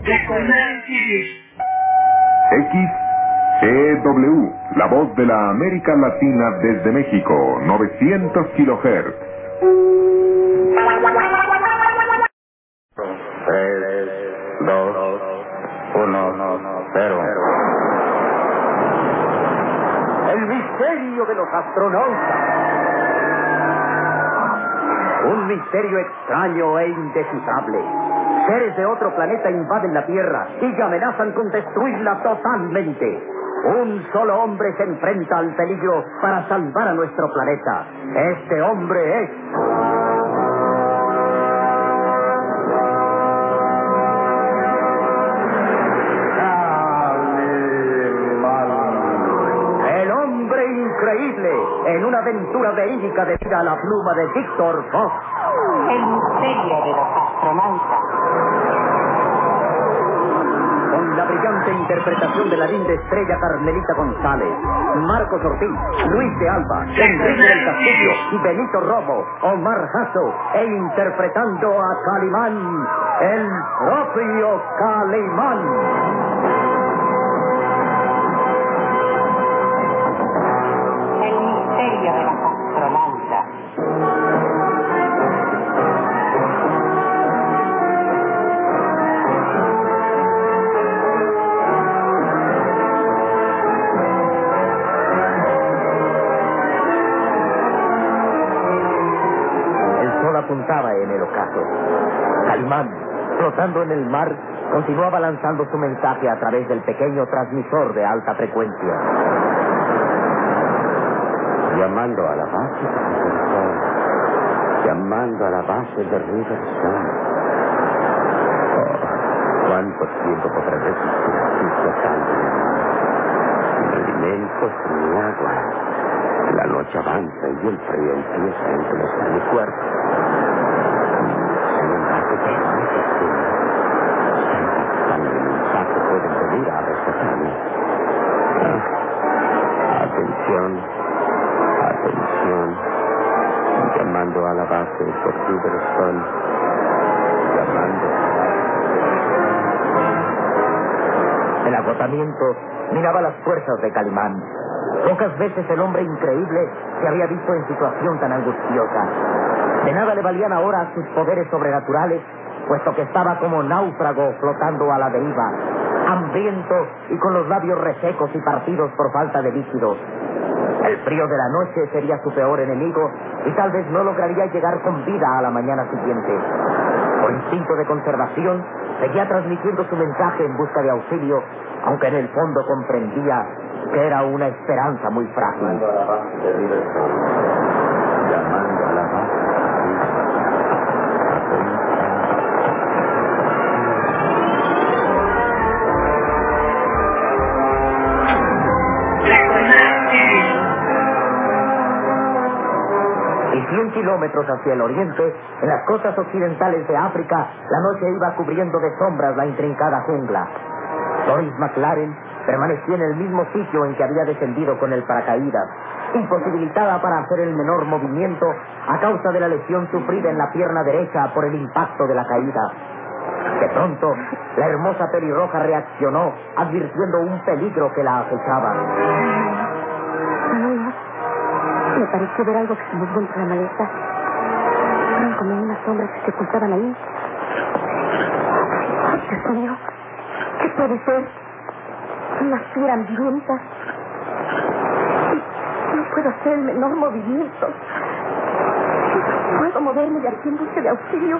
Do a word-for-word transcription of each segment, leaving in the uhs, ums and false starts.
X E W, la voz de la América Latina desde México, novecientos kilohertz. Tres, dos, uno, cero. El misterio de los astronautas. Un misterio extraño e indescifrable. Seres de otro planeta invaden la Tierra y amenazan con destruirla totalmente. Un solo hombre se enfrenta al peligro para salvar a nuestro planeta. Este hombre es... el hombre increíble, en una aventura verídica debida a la pluma de Víctor Fox. El misterio de los astronautas. Con la brillante interpretación de la linda estrella Carmelita González, Marcos Ortiz, Luis de Alba, Enrique del Castillo y Benito Romo, Omar Jasso, e interpretando a Calimán, el propio Calimán. El misterio de los astronautas. Apuntaba en el ocaso. Calimán, flotando en el mar, continuaba lanzando su mensaje a través del pequeño transmisor de alta frecuencia. Llamando a la base de Riverside. Llamando a la base de Riverside. Oh, ¿cuánto tiempo podré resistir aquí flotando en el mar? Sin alimentos ni agua. La noche avanza y el frío empieza a entumir mi cuerpo. Sin embargo, permanece así. Tan mensaje pueden venir a rescatarme. Ah, atención, atención. Llamando a la base por Riverstone. Llamando a la base. El agotamiento miraba las fuerzas de Calimán. Pocas veces el hombre increíble se había visto en situación tan angustiosa. De nada le valían ahora sus poderes sobrenaturales, puesto que estaba como náufrago flotando a la deriva, hambriento y con los labios resecos y partidos por falta de líquidos. El frío de la noche sería su peor enemigo y tal vez no lograría llegar con vida a la mañana siguiente. Por instinto de conservación, seguía transmitiendo su mensaje en busca de auxilio, aunque en el fondo comprendía que era una esperanza muy frágil. Llamando a la base de Riverside. Llamando a la base de Y cien kilómetros hacia el oriente, en las costas occidentales de África, la noche iba cubriendo de sombras la intrincada jungla. Doris McLaren permaneció en el mismo sitio en que había descendido con el paracaídas, imposibilitada para hacer el menor movimiento a causa de la lesión sufrida en la pierna derecha por el impacto de la caída. De pronto, la hermosa pelirroja reaccionó, advirtiendo un peligro que la acechaba. Manolo, me pareció ver algo que se movió entre la maleza. Eran como unas sombras que se ocultaban ahí. Dios mío, ¿qué puede ser? Unas fieras hambrientas. No puedo hacer el menor movimiento. No puedo moverme de aquí en busca de auxilio.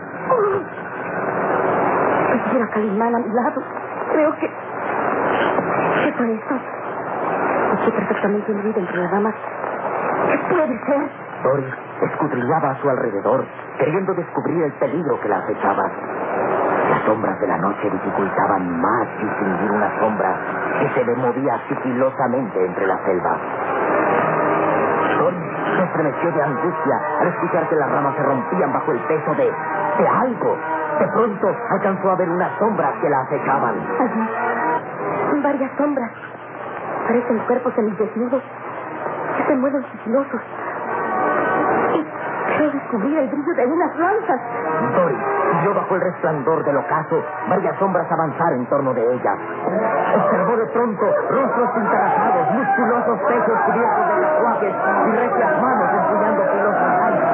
Quisiera a Calimán a mi lado. Creo que... ¿Qué fue eso? Estoy perfectamente hundida entre las ramas. ¿Qué puede ser? Doris escudriñaba a su alrededor, queriendo descubrir el peligro que la acechaba. Las sombras de la noche dificultaban más distinguir una sombra que se le movía sigilosamente entre la selva. Doris se estremeció de angustia al escuchar que las ramas se rompían bajo el peso de... de algo. De pronto alcanzó a ver unas sombras que la acechaban. Allí, varias sombras. Parecen cuerpos semidesnudos que se mueven sigilosos. Y creo descubrir el brillo de unas lanzas. Doris vio bajo el resplandor del ocaso varias sombras avanzar en torno de ella. Observó de pronto rostros pintarrajados, musculosos pechos cubiertos de tatuajes y recias manos empuñando filosas lanzas.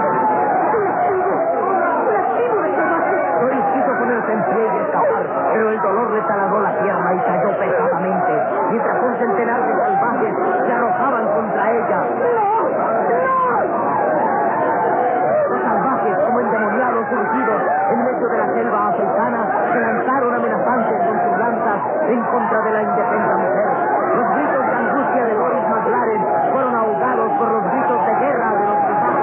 Doris quiso ponerse en pie y escapar, pero el dolor le taladró la pierna y cayó pesadamente, mientras un centenar de salvajes se arrojaban contra ella. Los salvajes, como endemoniados surgidos en medio de la selva africana, se lanzaron amenazantes con sus lanzas en contra de la indefensa mujer. Los gritos de angustia de Doris McLaren fueron ahogados por los gritos de guerra de los salvajes.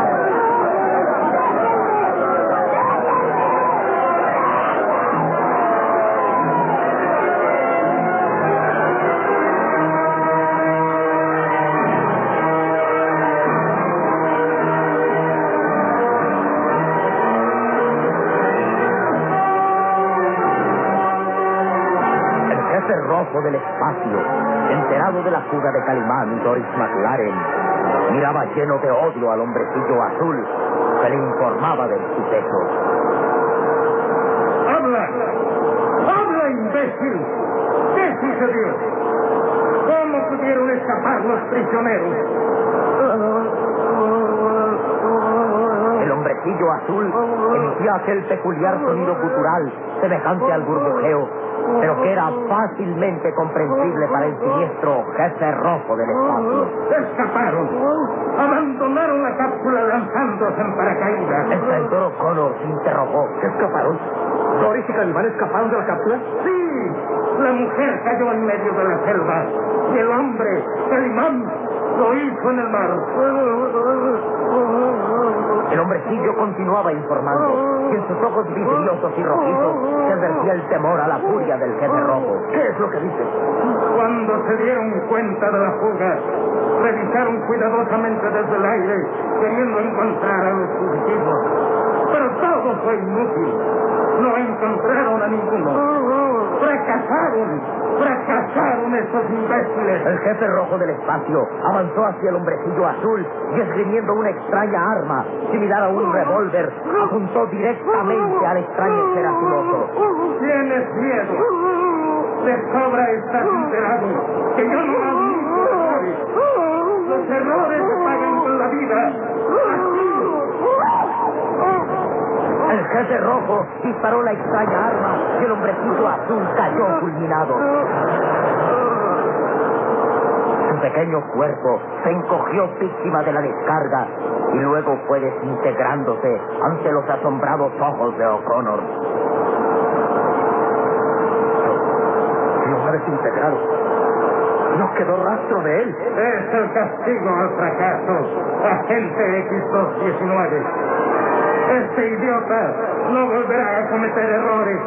Rojo del espacio, enterado de la fuga de Calimán y Doris McLaren, miraba lleno de odio al hombrecillo azul que le informaba del suceso. ¡Habla! ¡Habla, imbécil! ¿Qué sucedió? ¿Cómo pudieron escapar los prisioneros? El hombrecillo azul emitía aquel peculiar sonido gutural semejante al burbujeo, pero que era fácilmente comprensible para el siniestro jefe rojo del espacio. ¡Escaparon! ¡Abandonaron la cápsula lanzándose en paracaídas! El traidor O'Connor se interrogó. ¿Escaparon? ¿Doris y Calimán escaparon de la cápsula? ¡Sí! La mujer cayó en medio de la selva y el hombre, Calimán, lo hizo en el mar. El hombrecillo continuaba informando, y en sus ojos vidriosos y rojizos se advertía el temor a la furia del jefe rojo. ¿Qué es lo que dice? Cuando se dieron cuenta de la fuga, revisaron cuidadosamente desde el aire, queriendo encontrar a los fugitivos. Pero todo fue inútil. No encontraron a ninguno. ¡Fracasaron! ¡Fracasaron esos imbéciles! El jefe rojo del espacio avanzó hacia el hombrecillo azul y, esgrimiendo una extraña arma, similar a un revólver, apuntó directamente al extraño ser azuloso. ¿Tienes miedo? De sobra estás enterado que yo no admito errores. Los errores se pagan con la vida. El jefe rojo disparó la extraña arma y el hombrecillo azul cayó fulminado. Su pequeño cuerpo se encogió víctima de la descarga y luego fue desintegrándose ante los asombrados ojos de O'Connor. Lo ha desintegrado. No quedó rastro de él. Es el castigo al fracaso, agente equis dos diecinueve. Este idiota no volverá a cometer errores.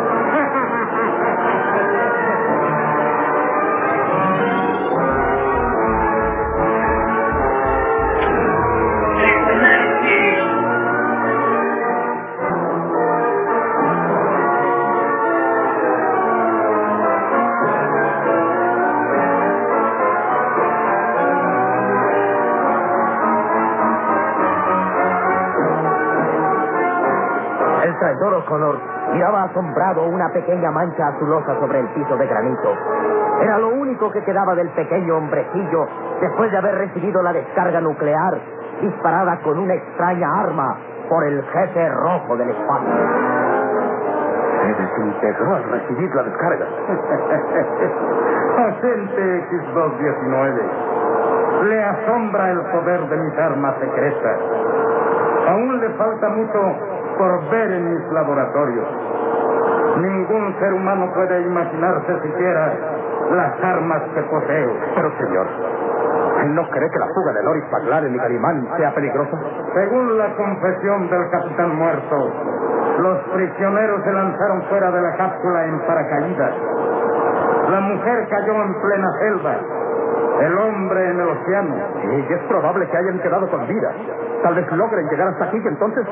El traidor O'Connor miraba asombrado una pequeña mancha azulosa sobre el piso de granito. Era lo único que quedaba del pequeño hombrecillo después de haber recibido la descarga nuclear disparada con una extraña arma por el jefe rojo del espacio. Se desintegró al recibir la descarga. Agente equis dos diecinueve, le asombra el poder de mis armas secretas. Aún le falta mucho por ver en mis laboratorios. Ningún ser humano puede imaginarse siquiera las armas que poseo. Pero, señor, ¿no cree que la fuga de Doris McLaren y Calimán sea peligrosa? Según la confesión del capitán muerto, los prisioneros se lanzaron fuera de la cápsula en paracaídas. La mujer cayó en plena selva. El hombre en el océano. Y es probable que hayan quedado con vida. Tal vez logren llegar hasta aquí y entonces...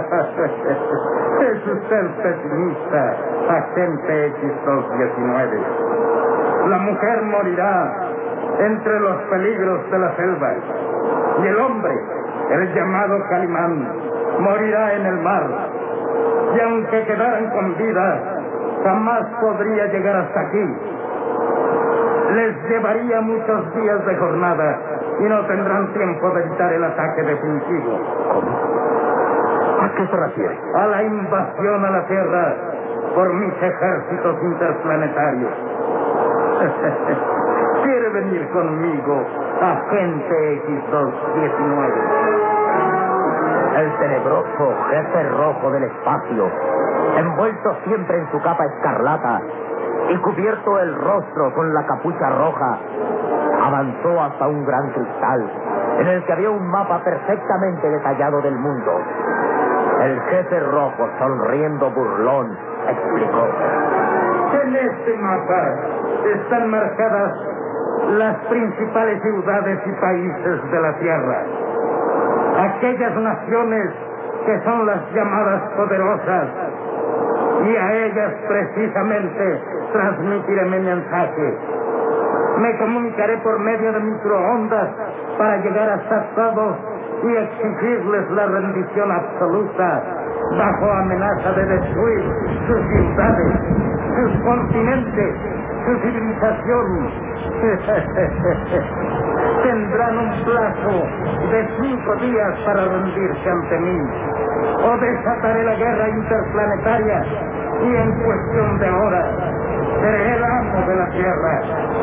Es usted pesimista, agente equis dos diecinueve. La mujer morirá entre los peligros de la selva. Y el hombre, el llamado Calimán, morirá en el mar. Y aunque quedaran con vida, jamás podría llegar hasta aquí. Les llevaría muchos días de jornada y no tendrán tiempo de evitar el ataque definitivo. ¿Cómo? ¿A qué se refiere? A la invasión a la Tierra por mis ejércitos interplanetarios. ¿Quiere venir conmigo, agente equis doscientos diecinueve? El tenebroso jefe rojo del espacio, envuelto siempre en su capa escarlata y cubierto el rostro con la capucha roja, avanzó hasta un gran cristal en el que había un mapa perfectamente detallado del mundo. El jefe rojo, sonriendo burlón, explicó: En este mapa están marcadas las principales ciudades y países de la Tierra. Aquellas naciones que son las llamadas poderosas, y a ellas precisamente transmitiré mi mensaje. Me comunicaré por medio de microondas para llegar hasta todos y exigirles la rendición absoluta, bajo amenaza de destruir sus ciudades, sus continentes, su civilización. Tendrán un plazo de cinco días para rendirse ante mí, o desataré la guerra interplanetaria y en cuestión de horas seré el amo de la Tierra.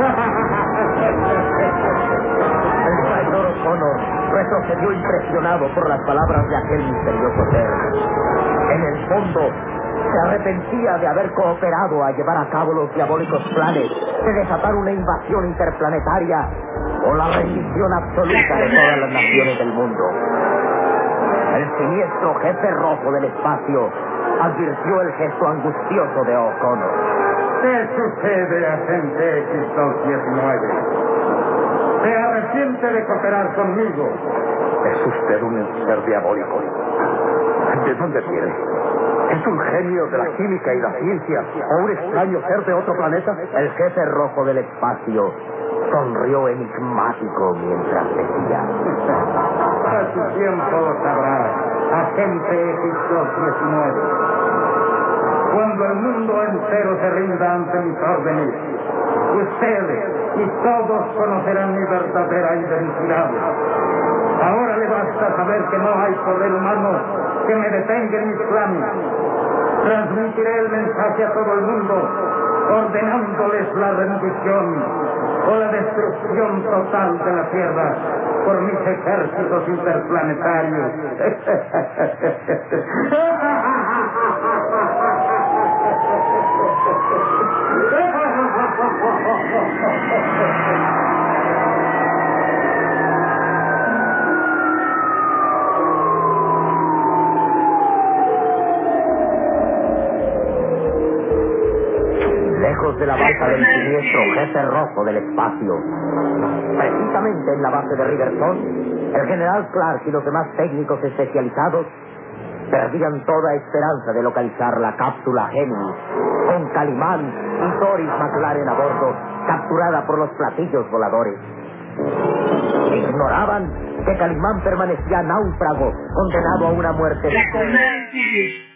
El traidor O'Connor retrocedió impresionado por las palabras de aquel misterioso ser. En el fondo, se arrepentía de haber cooperado a llevar a cabo los diabólicos planes de desatar una invasión interplanetaria o la rendición absoluta de todas las naciones del mundo. El siniestro jefe rojo del espacio advirtió el gesto angustioso de O'Connor. ¿Qué sucede, agente equis doscientos diecinueve? ¿Se arrepiente de cooperar conmigo? Es usted un ser diabólico. ¿De dónde viene? ¿Es un genio de la química y la ciencia o un extraño ser de otro planeta? El jefe rojo del espacio sonrió enigmático mientras decía: A su tiempo lo sabrá, agente equis doscientos diecinueve. Cuando el mundo entero se rinda ante mis órdenes, ustedes y todos conocerán mi verdadera identidad. Ahora le basta saber que no hay poder humano que me detenga en mis planes. Transmitiré el mensaje a todo el mundo, ordenándoles la rendición o la destrucción total de la Tierra por mis ejércitos interplanetarios. Lejos de la base del siniestro jefe rojo del espacio, precisamente en la base de Riverton, el general Clark y los demás técnicos especializados perdían toda esperanza de localizar la cápsula Géminis, con Calimán y Doris McLaren a bordo, capturada por los platillos voladores. Ignoraban que Calimán permanecía náufrago, condenado a una muerte.